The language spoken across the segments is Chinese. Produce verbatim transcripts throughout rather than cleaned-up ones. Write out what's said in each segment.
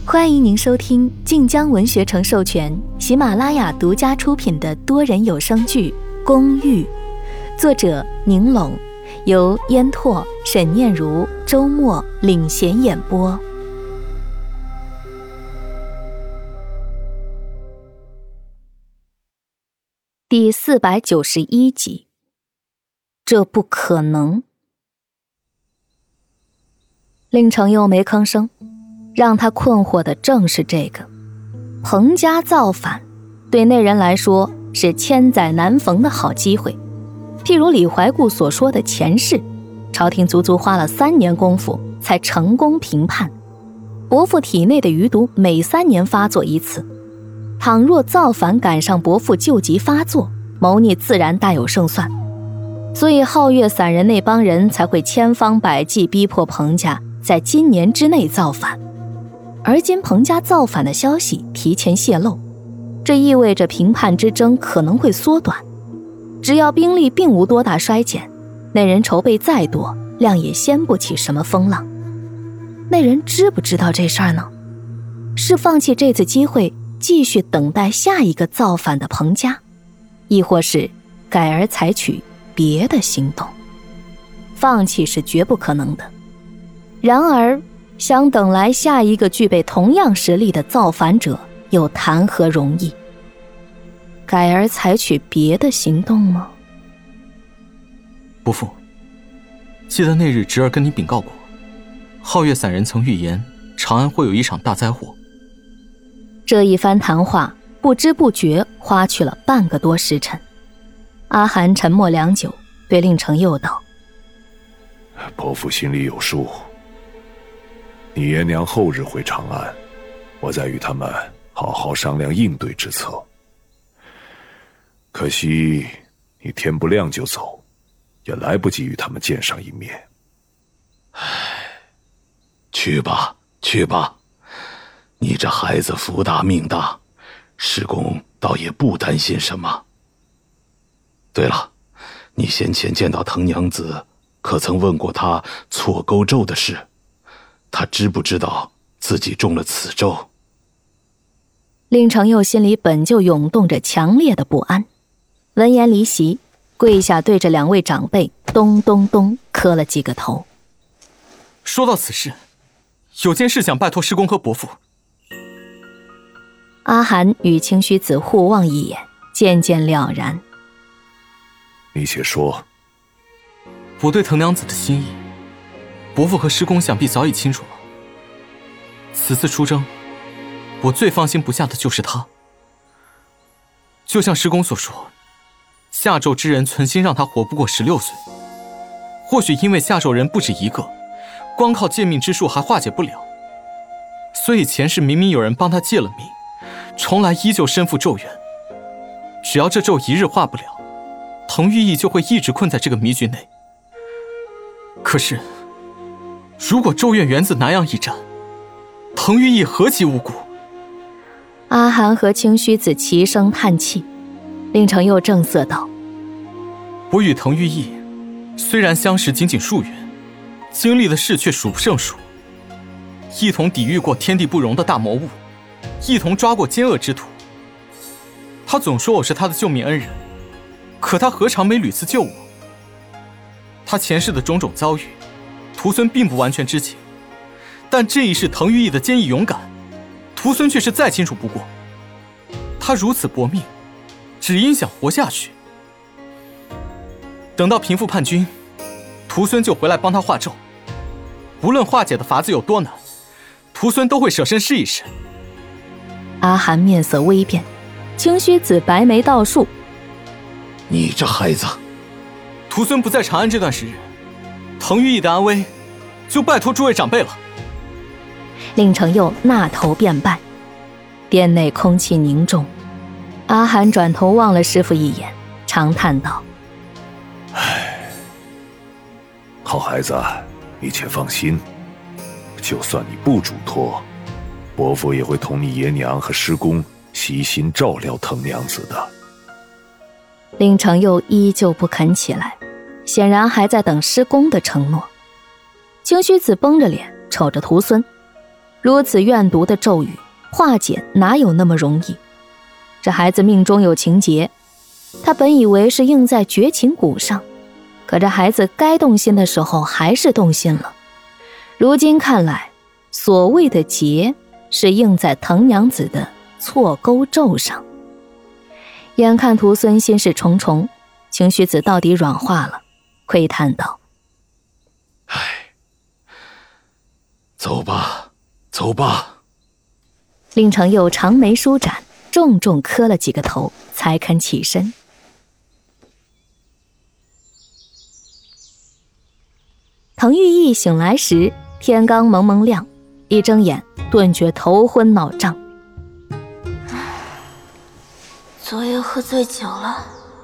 欢迎您收听晋江文学城授权、喜马拉雅独家出品的多人有声剧《公寓》，作者宁龙，由烟拓、沈念如、周末领衔演播。第四百九十一集，这不可能。令程又没吭声，让他困惑的正是这个。彭家造反，对那人来说是千载难逢的好机会。譬如李怀固所说的前世，朝廷足足花了三年功夫才成功平叛。伯父体内的余毒每三年发作一次，倘若造反赶上伯父救急发作，谋逆自然大有胜算。所以皓月散人那帮人才会千方百计逼迫彭家在今年之内造反。而今彭家造反的消息提前泄露，这意味着平叛之争可能会缩短。只要兵力并无多大衰减，那人筹备再多，量也掀不起什么风浪。那人知不知道这事儿呢？是放弃这次机会，继续等待下一个造反的彭家，亦或是改而采取别的行动？放弃是绝不可能的。然而想等来下一个具备同样实力的造反者，又谈何容易？改而采取别的行动吗？ 伯父，记得那日侄儿跟你禀告过，皓月散人曾预言长安会有一场大灾祸。 这一番谈话不知不觉花去了半个多时辰。阿含沉默良久，对令程又道： 伯父心里有数，你爷娘后日回长安，我再与他们好好商量应对之策。可惜你天不亮就走，也来不及与他们见上一面。 唉，去吧去吧，你这孩子福大命大，师公倒也不担心什么。对了，你先前见到藤娘子，可曾问过她错钩咒的事？她知不知道自己中了此咒？ 令程又心里本就涌动着强烈的不安，闻言离席，跪下对着两位长辈咚咚咚磕了几个头。 说到此事，有件事想拜托师公和伯父。 阿含与清虚子互望一眼，渐渐了然。 你且说。 我对藤娘子的心意，伯父和师公想必早已清楚了。此次出征，我最放心不下的就是她。就像师公所说，下咒之人存心让她活不过十六岁。或许因为下咒人不止一个，光靠借命之术还化解不了，所以前世明明有人帮她借了命，重来依旧身负咒怨。只要这咒一日化不了，藤玉意就会一直困在这个迷局内。可是如果咒怨源自南阳一战，藤玉意何其无辜？ 阿含和清虚子齐声叹气。令程又正色道： 我与藤玉意虽然相识仅仅数月，经历的事却数不胜数。一同抵御过天地不容的大魔物，一同抓过奸恶之徒。他总说我是他的救命恩人，可他何尝没屡次救我？他前世的种种遭遇，徒孙并不完全知情，但这一世藤玉意的坚毅勇敢，徒孙却是再清楚不过。他如此搏命，只因想活下去。等到平复叛军，徒孙就回来帮他化咒。无论化解的法子有多难，徒孙都会舍身试一试。 阿含面色微变，清虚子白眉倒竖： 你这孩子！ 徒孙不在长安这段时日，藤玉意的安危就拜托诸位长辈了。 令程又纳头便拜。殿内空气凝重，阿含转头望了师父一眼，长叹道： 唉，好孩子，你且放心，就算你不嘱托，伯父也会同你爷娘和师公悉心照料藤娘子的。 令程又依旧不肯起来，显然还在等师公的承诺。清虚子绷着脸瞅着徒孙， 如此怨毒的咒语，化解哪有那么容易？这孩子命中有情劫，他本以为是印在绝情谷上，可这孩子该动心的时候还是动心了。如今看来，所谓的劫是印在藤娘子的错钩咒上。眼看徒孙心事重重，晴虚子到底软化了，喟叹道： 唉，走吧，走吧。 令程佑长眉舒展，重重磕了几个头，才肯起身。滕玉义醒来时，天刚蒙蒙亮，一睁眼顿觉头昏脑胀。 昨夜喝醉酒了，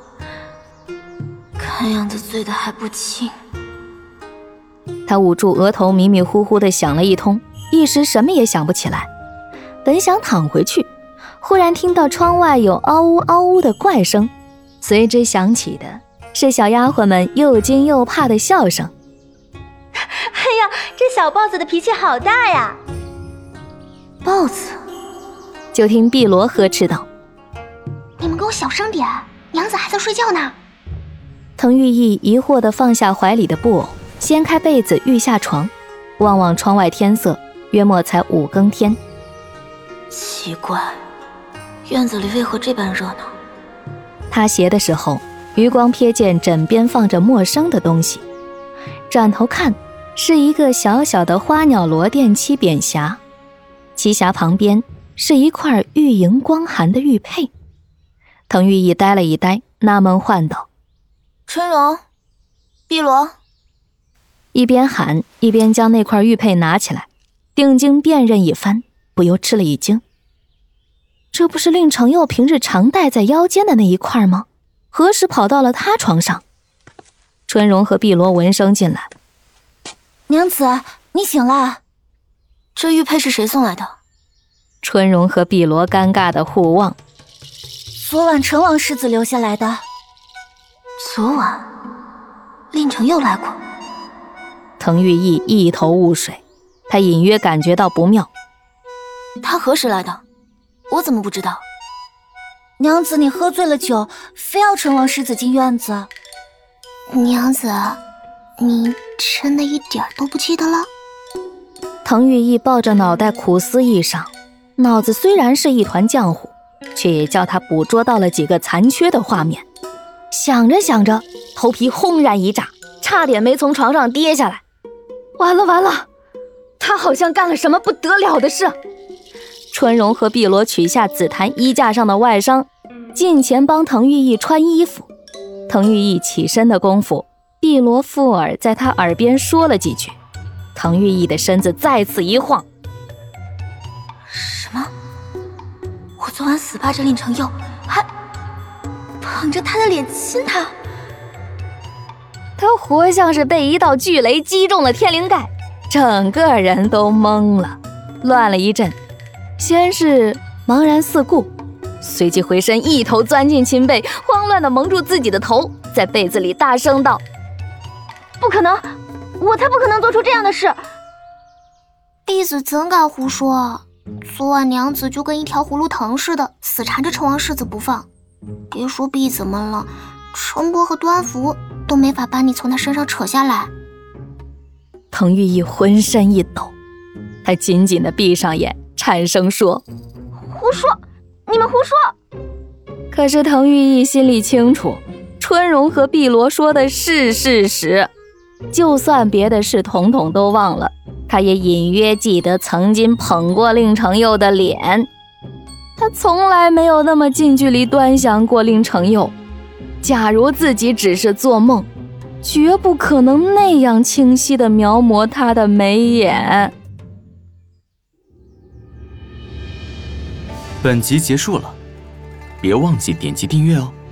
看样子醉得还不轻。 他捂住额头，迷迷糊糊地想了一通，一时什么也想不起来。本想躺回去，忽然听到窗外有嗷呜嗷呜的怪声，随之响起的是小丫鬟们又惊又怕的笑声。 哎呀，这小豹子的脾气好大呀！ 豹子， 就听碧罗呵斥道： 你们给我小声点，娘子还在睡觉呢。 滕玉义疑惑地放下怀里的布偶，掀开被子欲下床，望望窗外天色，约莫才五更天。 奇怪，院子里为何这般热闹？ 他斜的时候，余光瞥见枕边放着陌生的东西，转头看，是一个小小的花鸟罗钿漆匾匣，旗匣旁边是一块玉莹光寒的玉佩。滕玉义呆了一呆，纳闷唤道： 春荣，碧罗。 一边喊一边将那块玉佩拿起来，定睛辨认一番，不由吃了一惊。这不是令程佑平日常戴在腰间的那一块吗？何时跑到了他床上？春荣和碧罗闻声进来。 娘子，你醒了。这玉佩是谁送来的？ 春荣和碧罗尴尬的互望。 昨晚陈王世子留下来的。昨晚令程佑来过。 滕玉义一头雾水，他隐约感觉到不妙。 他何时来的？我怎么不知道？ 娘子，你喝醉了酒，非要陈王世子进院子。 娘子，你真的一点都不记得了？ 滕玉义抱着脑袋苦思一晌，脑子虽然是一团浆糊，却也叫他捕捉到了几个残缺的画面。想着想着，头皮轰然一炸，差点没从床上跌下来。完了完了，他好像干了什么不得了的事。春荣和碧罗取下紫檀衣架上的外裳，近前帮滕玉义穿衣服。滕玉义起身的功夫，碧罗附耳在他耳边说了几句，滕玉义的身子再次一晃。 什么？我昨晚死扒着令程佑，还捧着他的脸亲他。 他活像是被一道巨雷击中了天灵盖，整个人都懵了，乱了一阵，先是茫然四顾，随即回身一头钻进秦被，慌乱地蒙住自己的头，在被子里大声道： 不可能，我才不可能做出这样的事。 婢子怎敢胡说？昨晚娘子就跟一条葫芦藤似的，死缠着陈王世子不放。别说婢子们了，陈伯和端福都没法把你从他身上扯下来。 滕玉义浑身一抖，他紧紧地闭上眼，颤声说： 胡说，你们胡说。 可是滕玉义心里清楚，春荣和碧罗说的是事实，就算别的事统统都忘了，他也隐约记得曾经捧过令程佑的脸。他从来没有那么近距离端详过令程佑，假如自己只是做梦，绝不可能那样清晰地描摹他的眉眼。 本集结束了，别忘记点击订阅哦。